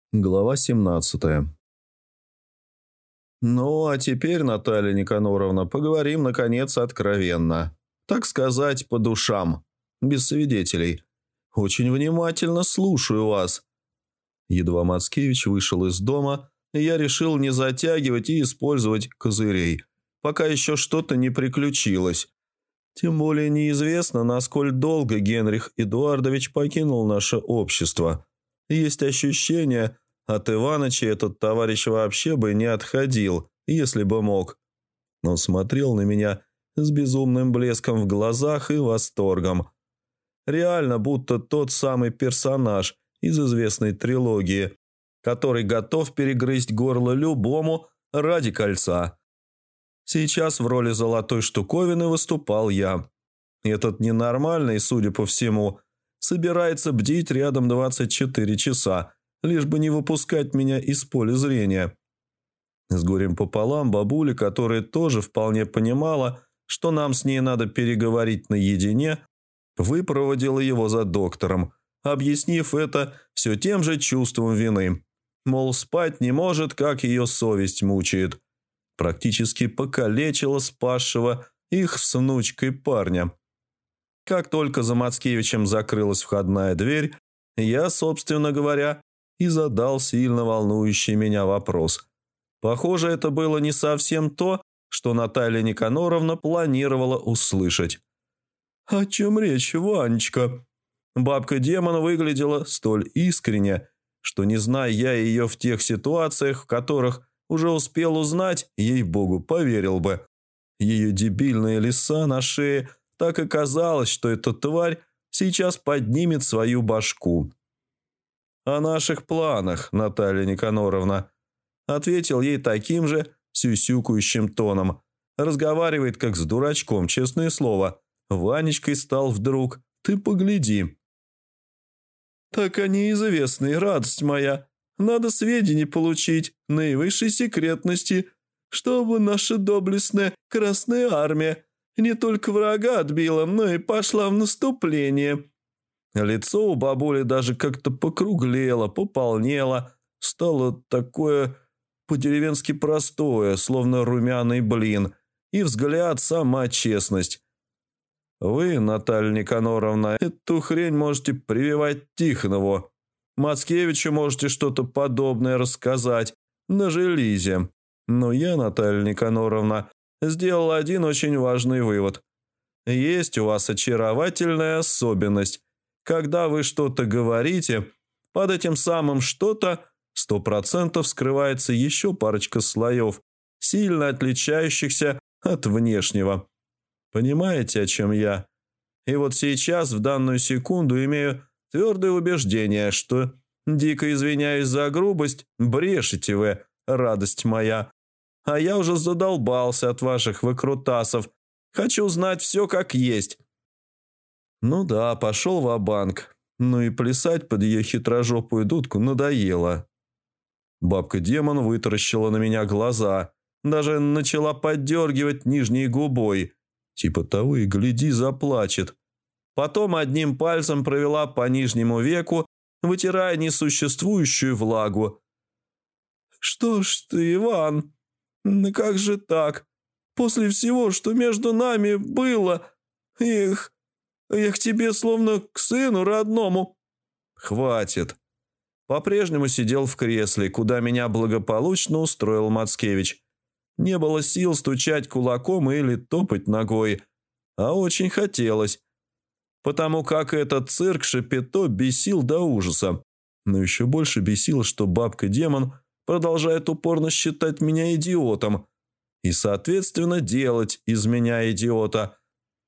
Глава 17. Ну, а теперь, Наталья Никаноровна, поговорим, наконец, откровенно. Так сказать, по душам, без свидетелей. Очень внимательно слушаю вас. Едва Мацкевич вышел из дома, я решил не затягивать и использовать козырей, пока еще что-то не приключилось. Тем более неизвестно, насколько долго Генрих Эдуардович покинул наше общество. Есть ощущение, от Иваныча этот товарищ вообще бы не отходил, если бы мог. Он смотрел на меня с безумным блеском в глазах и восторгом. Реально, будто тот самый персонаж из известной трилогии, который готов перегрызть горло любому ради кольца. Сейчас в роли золотой штуковины выступал я. Этот ненормальный, судя по всему, собирается бдить рядом 24 часа, лишь бы не выпускать меня из поля зрения. С горем пополам бабуля, которая тоже вполне понимала, что нам с ней надо переговорить наедине, выпроводила его за доктором, объяснив это все тем же чувством вины. Мол, спать не может, как ее совесть мучает. Практически покалечила спасшего их с внучкой парня. Как только за Мацкевичем закрылась входная дверь, я, собственно говоря, и задал сильно волнующий меня вопрос. Похоже, это было не совсем то, что Наталья Никаноровна планировала услышать. «О чем речь, Ванечка?» Бабка-демон выглядела столь искренне, что, не зная я ее в тех ситуациях, в которых уже успел узнать, ей-богу, поверил бы. Ее дебильные лиса на шее, так и казалось, что эта тварь сейчас поднимет свою башку. «О наших планах, Наталья Никаноровна», — ответил ей таким же сюсюкающим тоном. Разговаривает как с дурачком, честное слово. Ванечкой стал вдруг. Ты погляди. «Так они известны, радость моя. Надо сведения получить, наивысшей секретности, чтобы наша доблестная Красная Армия не только врага отбила, но и пошла в наступление». Лицо у бабули даже как-то покруглело, пополнело, стало такое по-деревенски простое, словно румяный блин, и взгляд сама честность. Вы, Наталья Никаноровна, эту хрень можете прививать Тихонову. Мацкевичу можете что-то подобное рассказать на желизе. Но я, Наталья Никаноровна, сделал один очень важный вывод. Есть у вас очаровательная особенность. Когда вы что-то говорите, под этим самым что-то 100% скрывается еще парочка слоев, сильно отличающихся от внешнего. Понимаете, о чем я? И вот сейчас, в данную секунду, имею твердое убеждение, что, дико извиняюсь за грубость, брешете вы, радость моя. А я уже задолбался от ваших выкрутасов. Хочу знать все как есть. Ну да, пошел ва-банк. Ну и плясать под ее хитрожопую дудку надоело. Бабка-демон вытаращила на меня глаза, даже начала поддергивать нижней губой. Типа того и гляди, заплачет. Потом одним пальцем провела по нижнему веку, вытирая несуществующую влагу. «Что ж ты, Иван? Как же так? После всего, что между нами было... Эх, я к тебе словно к сыну родному». «Хватит». По-прежнему сидел в кресле, куда меня благополучно устроил Мацкевич. Не было сил стучать кулаком или топать ногой, а очень хотелось, потому как этот цирк Шапито бесил до ужаса. Но еще больше бесило, что бабка-демон продолжает упорно считать меня идиотом и, соответственно, делать из меня идиота.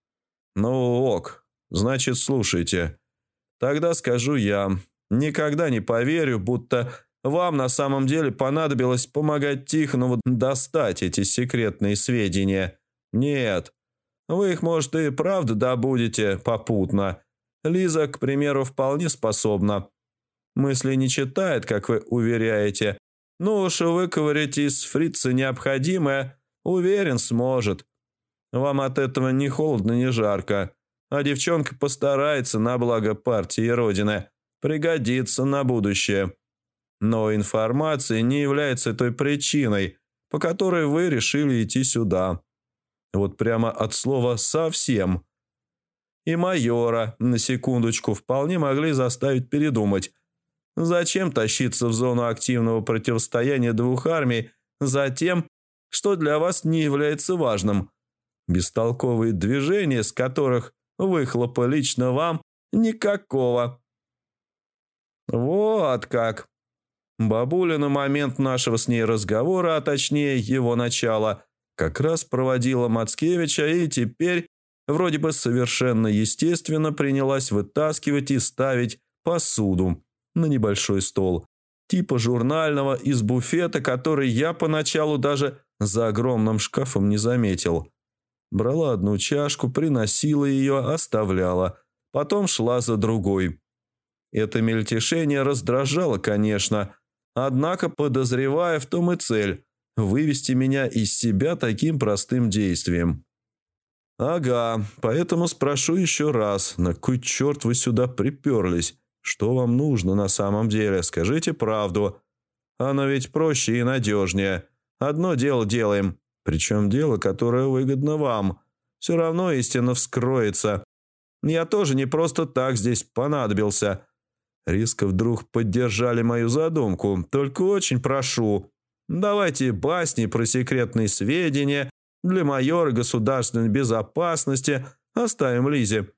Ну ок, значит, слушайте. Тогда скажу я, никогда не поверю, будто... Вам на самом деле понадобилось помогать Тихонову достать эти секретные сведения. Нет, вы их, может, и правда добудете попутно. Лиза, к примеру, вполне способна. Мысли не читает, как вы уверяете. Ну уж выковырять из фрица необходимое, уверен, сможет. Вам от этого ни холодно, ни жарко. А девчонка постарается на благо партии и Родины. Пригодится на будущее. Но информация не является той причиной, по которой вы решили идти сюда. Вот прямо от слова «совсем». И майора, на секундочку, вполне могли заставить передумать. Зачем тащиться в зону активного противостояния двух армий за тем, что для вас не является важным? Бестолковые движения, с которых выхлопа лично вам никакого. Вот как. Бабуля на момент нашего с ней разговора, а точнее его начала, как раз проводила Мацкевича и теперь вроде бы совершенно естественно принялась вытаскивать и ставить посуду на небольшой стол, типа журнального из буфета, который я поначалу даже за огромным шкафом не заметил. Брала одну чашку, приносила ее, оставляла, потом шла за другой. Это мельтешение раздражало, конечно, однако, подозревая, в том и цель – вывести меня из себя таким простым действием. «Ага, поэтому спрошу еще раз, на кой черт вы сюда приперлись? Что вам нужно на самом деле? Скажите правду. Оно ведь проще и надежнее. Одно дело делаем, причем дело, которое выгодно вам. Все равно истина вскроется. Я тоже не просто так здесь понадобился». Резко вдруг поддержали мою задумку. «Только очень прошу, давайте басни про секретные сведения для майора государственной безопасности оставим Лизе».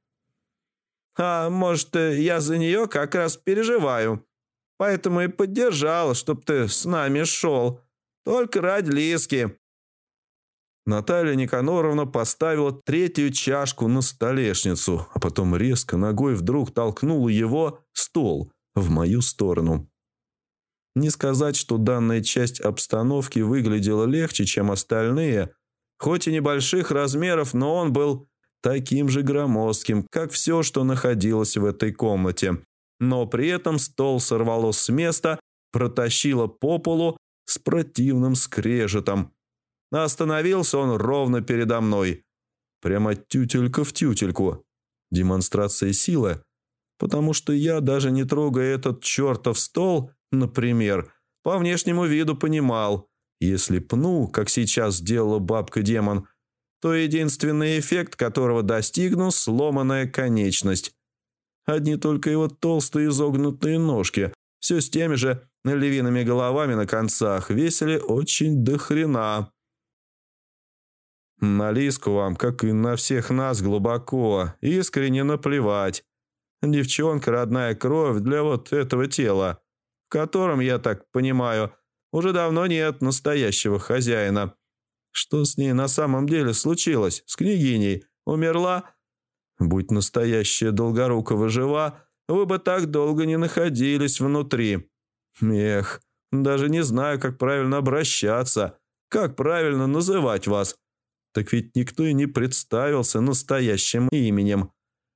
«А может, я за нее как раз переживаю, поэтому и поддержал, чтоб ты с нами шел. Только ради Лизки». Наталья Никаноровна поставила третью чашку на столешницу, а потом резко ногой вдруг толкнула его, стол, в мою сторону. Не сказать, что данная часть обстановки выглядела легче, чем остальные, хоть и небольших размеров, но он был таким же громоздким, как все, что находилось в этой комнате. Но при этом стол сорвало с места, протащило по полу с противным скрежетом. Остановился он ровно передо мной. Прямо тютелька в тютельку. Демонстрация силы. Потому что я, даже не трогая этот чертов стол, например, по внешнему виду понимал, если пну, как сейчас сделала бабка-демон, то единственный эффект, которого достигну, сломанная конечность. Одни только его толстые изогнутые ножки, все с теми же львиными головами на концах, весили очень до хрена. На Лизку вам, как и на всех нас, глубоко, искренне наплевать. Девчонка родная кровь для вот этого тела, в котором, я так понимаю, уже давно нет настоящего хозяина. Что с ней на самом деле случилось? С княгиней? Умерла? Будь настоящая Долгорукова жива, вы бы так долго не находились внутри. Эх, даже не знаю, как правильно обращаться, как правильно называть вас. Так ведь никто и не представился настоящим именем.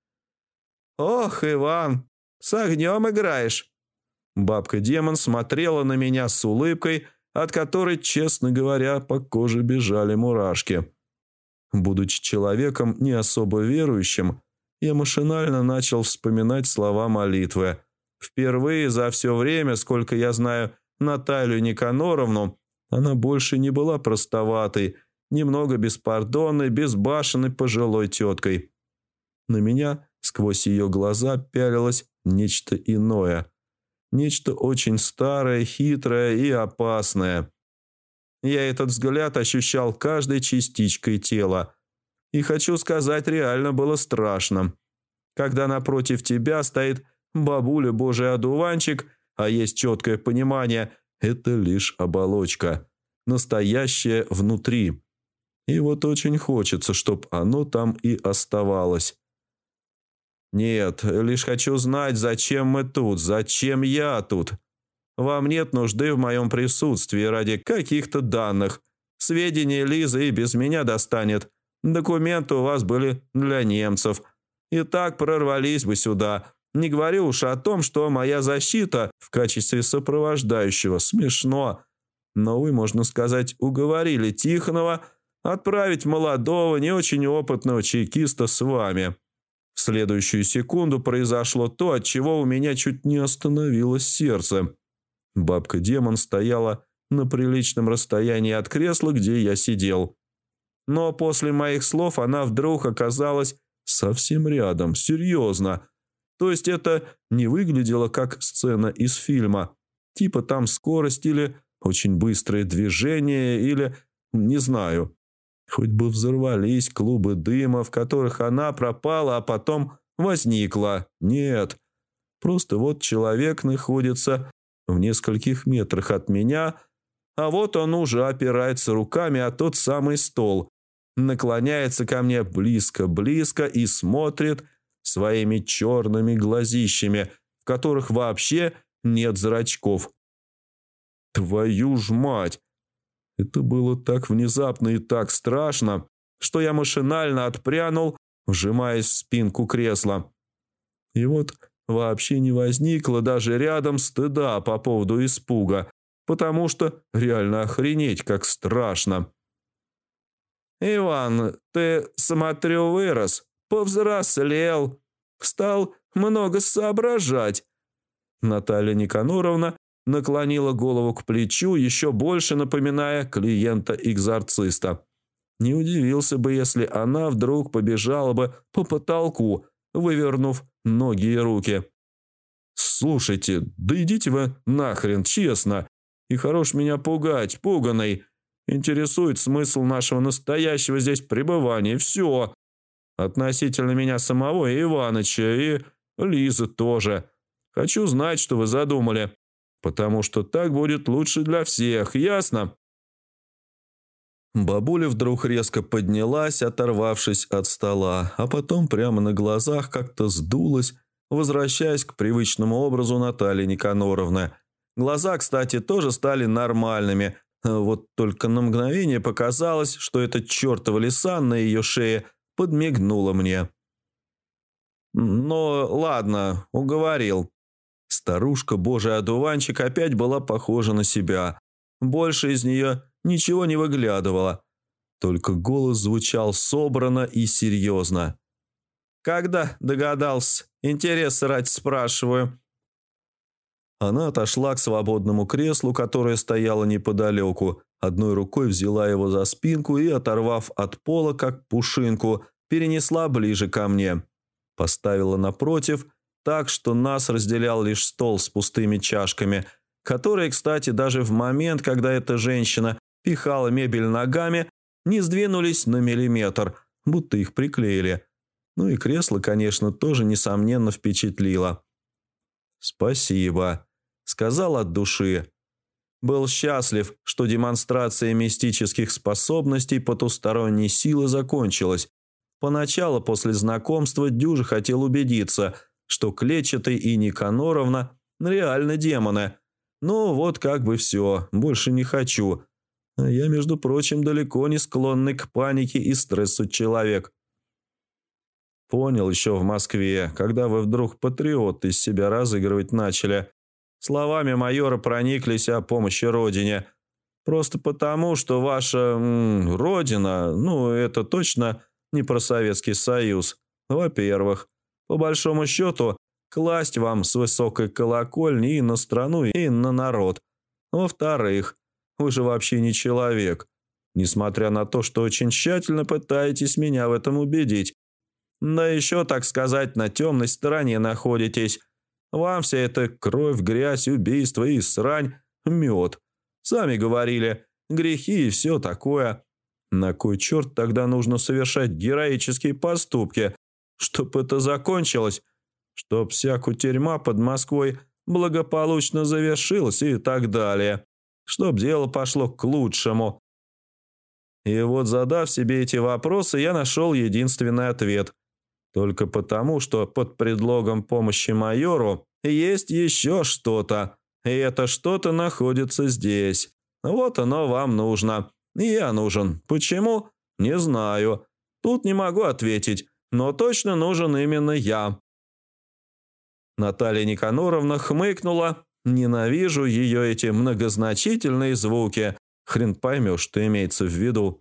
«Ох, Иван, с огнем играешь!» Бабка-демон смотрела на меня с улыбкой, от которой, честно говоря, по коже бежали мурашки. Будучи человеком не особо верующим, я машинально начал вспоминать слова молитвы. Впервые за все время, сколько я знаю Наталью Никаноровну, она больше не была простоватой, немного беспардонной, безбашенной пожилой теткой. На меня сквозь ее глаза пялилось нечто иное. Нечто очень старое, хитрое и опасное. Я этот взгляд ощущал каждой частичкой тела. И, хочу сказать, реально было страшно. Когда напротив тебя стоит бабуля Божий одуванчик, а есть четкое понимание, это лишь оболочка. Настоящее внутри. И вот очень хочется, чтобы оно там и оставалось. Нет, лишь хочу знать, зачем мы тут, зачем я тут. Вам нет нужды в моем присутствии ради каких-то данных. Сведения Лизы и без меня достанет. Документы у вас были для немцев. И так прорвались бы сюда. Не говорю уж о том, что моя защита в качестве сопровождающего смешно. Но вы, можно сказать, уговорили Тихонова отправить молодого, не очень опытного чекиста с вами. В следующую секунду произошло то, от чего у меня чуть не остановилось сердце. Бабка-демон стояла на приличном расстоянии от кресла, где я сидел. Но после моих слов она вдруг оказалась совсем рядом, серьезно. То есть это не выглядело как сцена из фильма. Типа там скорость или очень быстрые движения, или не знаю. Хоть бы взорвались клубы дыма, в которых она пропала, а потом возникла. Нет. Просто вот человек находится в нескольких метрах от меня, а вот он уже опирается руками о тот самый стол, наклоняется ко мне близко-близко и смотрит своими черными глазищами, в которых вообще нет зрачков. Твою ж мать! Это было так внезапно и так страшно, что я машинально отпрянул, вжимаясь в спинку кресла. И вот вообще не возникло даже рядом стыда по поводу испуга, потому что реально охренеть как страшно. «Иван, ты, смотрю, вырос, повзрослел, стал много соображать». Наталья Никаноровна наклонила голову к плечу, еще больше напоминая клиента-экзорциста. Не удивился бы, если она вдруг побежала бы по потолку, вывернув ноги и руки. «Слушайте, да идите вы нахрен, честно, и хорош меня пугать, пуганый. Интересует смысл нашего настоящего здесь пребывания, все. Относительно меня самого и Иваныча, и Лизы тоже. Хочу знать, что вы задумали, потому что так будет лучше для всех, ясно?» Бабуля вдруг резко поднялась, оторвавшись от стола, а потом прямо на глазах как-то сдулась, возвращаясь к привычному образу Натальи Никаноровны. Глаза, кстати, тоже стали нормальными, вот только на мгновение показалось, что эта чертова лиса на ее шее подмигнула мне. «Ну, ладно, уговорил». Старушка, божий одуванчик, опять была похожа на себя. Больше из нее ничего не выглядывало. Только голос звучал собранно и серьезно. «Когда догадался? Интерес ради спрашиваю». Она отошла к свободному креслу, которое стояло неподалеку. Одной рукой взяла его за спинку и, оторвав от пола, как пушинку, перенесла ближе ко мне. Поставила напротив, так что нас разделял лишь стол с пустыми чашками, которые, кстати, даже в момент, когда эта женщина пихала мебель ногами, не сдвинулись на миллиметр, будто их приклеили. Ну и кресло, конечно, тоже, несомненно, впечатлило. «Спасибо», — сказал от души. Был счастлив, что демонстрация мистических способностей потусторонней силы закончилась. Поначалу, после знакомства, дюже хотел убедиться, что Клетчатый и Никаноровна реально демоны. Ну вот как бы все, больше не хочу. А я, между прочим, далеко не склонный к панике и стрессу человек. Понял еще в Москве, когда вы вдруг патриот из себя разыгрывать начали. Словами майора прониклись о помощи родине. Просто потому, что ваша родина, ну, это точно не про Советский Союз. Во-первых, по большому счету, класть вам с высокой колокольни и на страну, и на народ. Во-вторых, вы же вообще не человек, несмотря на то, что очень тщательно пытаетесь меня в этом убедить. Да еще, так сказать, на темной стороне находитесь. Вам вся эта кровь, грязь, убийство и срань – мед. Сами говорили, грехи и все такое. На кой черт тогда нужно совершать героические поступки, чтоб это закончилось, чтоб вся кутерьма под Москвой благополучно завершилась и так далее, чтоб дело пошло к лучшему? И вот, задав себе эти вопросы, я нашел единственный ответ. Только потому, что под предлогом помощи майору есть еще что-то, и это что-то находится здесь. Вот оно вам нужно. И я нужен. Почему? Не знаю. Тут не могу ответить, но точно нужен именно я. Наталья Никаноровна хмыкнула. Ненавижу ее эти многозначительные звуки. Хрен поймешь, что имеется в виду.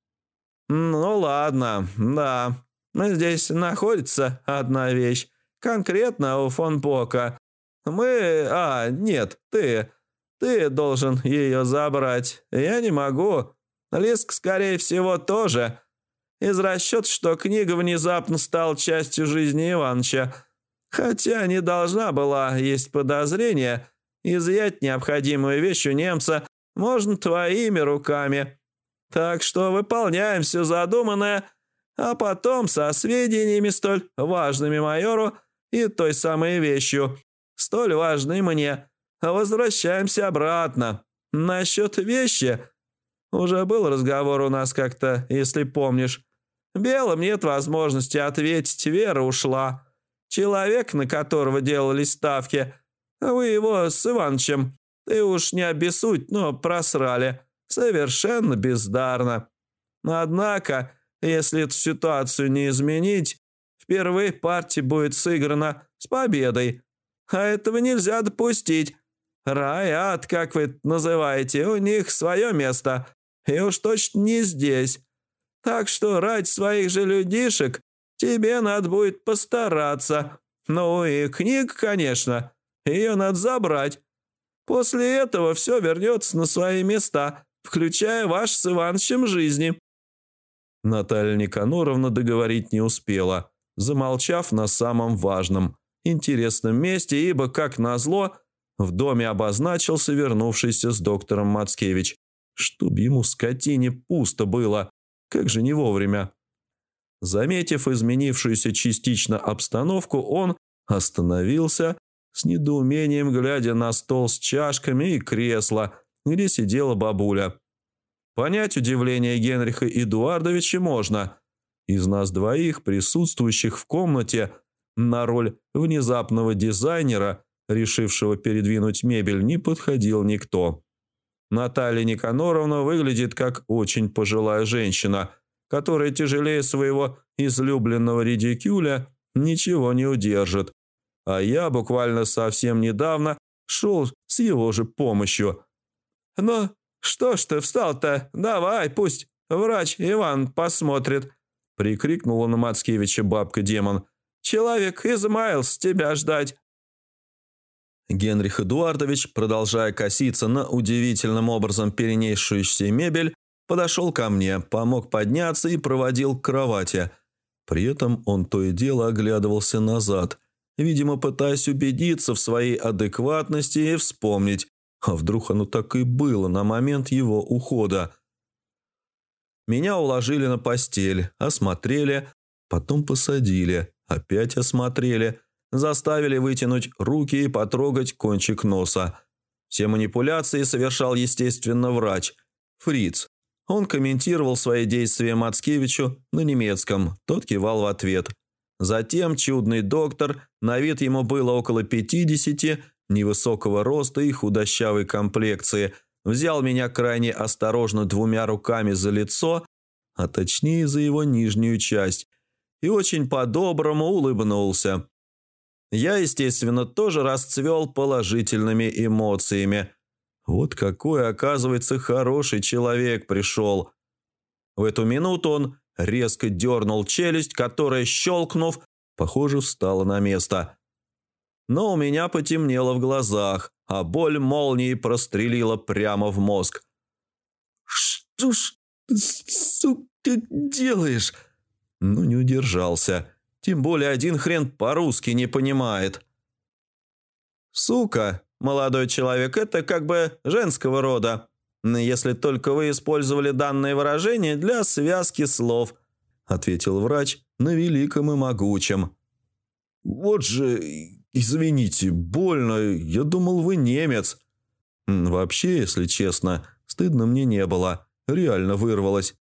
Ну ладно, да. Здесь находится одна вещь. Конкретно у фон Бока. Нет, ты. Ты должен ее забрать. Я не могу. Лиск, скорее всего, тоже. Из расчета, что книга внезапно стала частью жизни Иваныча. Хотя не должна была, есть подозрение, изъять необходимую вещь у немца можно твоими руками. Так что выполняем все задуманное, а потом со сведениями столь важными майору и той самой вещью, столь важной мне, возвращаемся обратно. Насчет вещи уже был разговор у нас как-то, если помнишь. Белым нет возможности ответить, Вера ушла. Человек, на которого делались ставки, вы его с Иванычем, ты уж не обессудь, но просрали. Совершенно бездарно. Однако, если эту ситуацию не изменить, впервые партия будет сыграна с победой. А этого нельзя допустить. Рай, ад, как вы это называете, у них свое место. И уж точно не здесь. Так что ради своих же людишек тебе надо будет постараться. Ну и книга, конечно, ее надо забрать. После этого все вернется на свои места, включая ваш с Иванычем жизни». Наталья Никаноровна договорить не успела, замолчав на самом важном, интересном месте, ибо, как назло, в доме обозначился вернувшийся с доктором Мацкевич. Чтоб ему, скотине, пусто было, как же не вовремя. Заметив изменившуюся частично обстановку, он остановился, с недоумением глядя на стол с чашками и кресло, где сидела бабуля. Понять удивление Генриха Эдуардовича можно. Из нас двоих, присутствующих в комнате, на роль внезапного дизайнера, решившего передвинуть мебель, не подходил никто. Наталья Никаноровна выглядит как очень пожилая женщина, которая тяжелее своего излюбленного редикюля ничего не удержит. А я буквально совсем недавно шел с его же помощью. «Ну, что ж ты встал-то? Давай, пусть врач Иван посмотрит», — прикрикнула на Мацкевича бабка-демон. «Человек измаялся тебя ждать». Генрих Эдуардович, продолжая коситься на удивительным образом перенесшуюся мебель, подошел ко мне, помог подняться и проводил к кровати. При этом он то и дело оглядывался назад, видимо, пытаясь убедиться в своей адекватности и вспомнить, а вдруг оно так и было на момент его ухода. Меня уложили на постель, осмотрели, потом посадили, опять осмотрели, заставили вытянуть руки и потрогать кончик носа. Все манипуляции совершал, естественно, врач, Фриц. Он комментировал свои действия Мацкевичу на немецком, тот кивал в ответ. Затем чудный доктор, на вид ему было около 50, невысокого роста и худощавой комплекции, взял меня крайне осторожно 2 руками за лицо, а точнее за его нижнюю часть, и очень по-доброму улыбнулся. Я, естественно, тоже расцвел положительными эмоциями. Вот какой, оказывается, хороший человек пришел. В эту минуту он резко дернул челюсть, которая, щелкнув, похоже, встала на место. Но у меня потемнело в глазах, а боль молнией прострелила прямо в мозг. «Что ж ты, сука, делаешь?» Ну, не удержался. Тем более один хрен по-русски не понимает. «Сука, молодой человек, это как бы женского рода, если только вы использовали данное выражение для связки слов», ответил врач на великом и могучем. «Вот же, извините, больно, я думал, вы немец». Вообще, если честно, стыдно мне не было, реально вырвалось.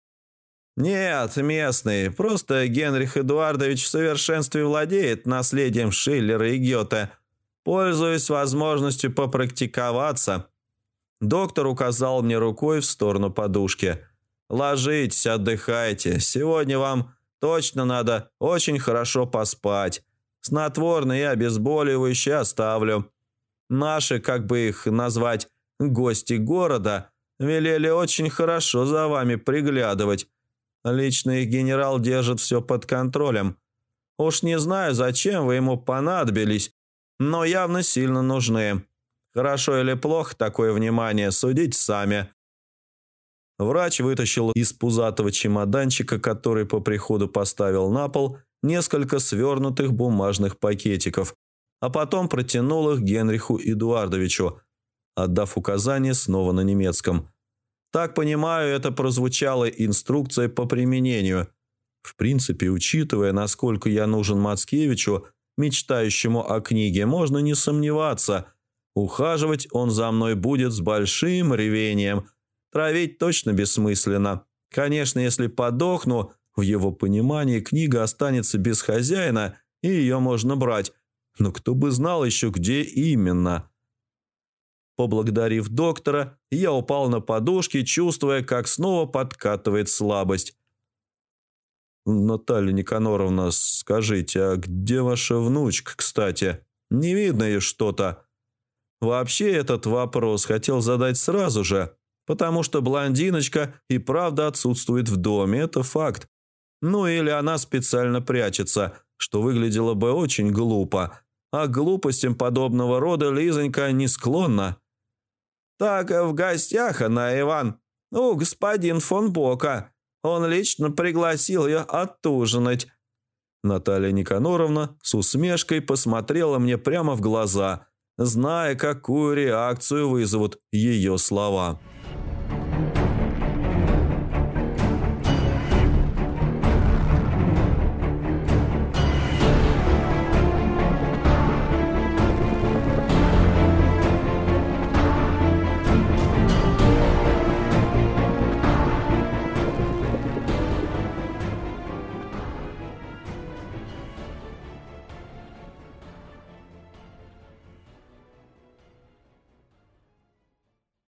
«Нет, местный, просто Генрих Эдуардович в совершенстве владеет наследием Шиллера и Гёте. Пользуясь возможностью попрактиковаться». Доктор указал мне рукой в сторону подушки. «Ложитесь, отдыхайте. Сегодня вам точно надо очень хорошо поспать. Снотворные и обезболивающие оставлю. Наши, как бы их назвать, гости города, велели очень хорошо за вами приглядывать. Лично их генерал держит все под контролем. Уж не знаю, зачем вы ему понадобились, но явно сильно нужны. Хорошо или плохо такое внимание, судите сами». Врач вытащил из пузатого чемоданчика, который по приходу поставил на пол, несколько свернутых бумажных пакетиков, а потом протянул их Генриху Эдуардовичу, отдав указание снова на немецком. Так понимаю, это прозвучала инструкция по применению. В принципе, учитывая, насколько я нужен Мацкевичу, мечтающему о книге, можно не сомневаться. Ухаживать он за мной будет с большим рвением. Травить точно бессмысленно. Конечно, если подохну, в его понимании книга останется без хозяина, и ее можно брать. Но кто бы знал еще, где именно. Поблагодарив доктора, я упал на подушки, чувствуя, как снова подкатывает слабость. «Наталья Никаноровна, скажите, а где ваша внучка, кстати? Не видно ей что-то?» Вообще этот вопрос хотел задать сразу же, потому что блондиночка и правда отсутствует в доме, это факт. Ну или она специально прячется, что выглядело бы очень глупо, а к глупостям подобного рода Лизонька не склонна. «Так в гостях она, Иван, у господин фон Бока. Он лично пригласил ее отужинать». Наталья Никаноровна с усмешкой посмотрела мне прямо в глаза, зная, какую реакцию вызовут ее слова.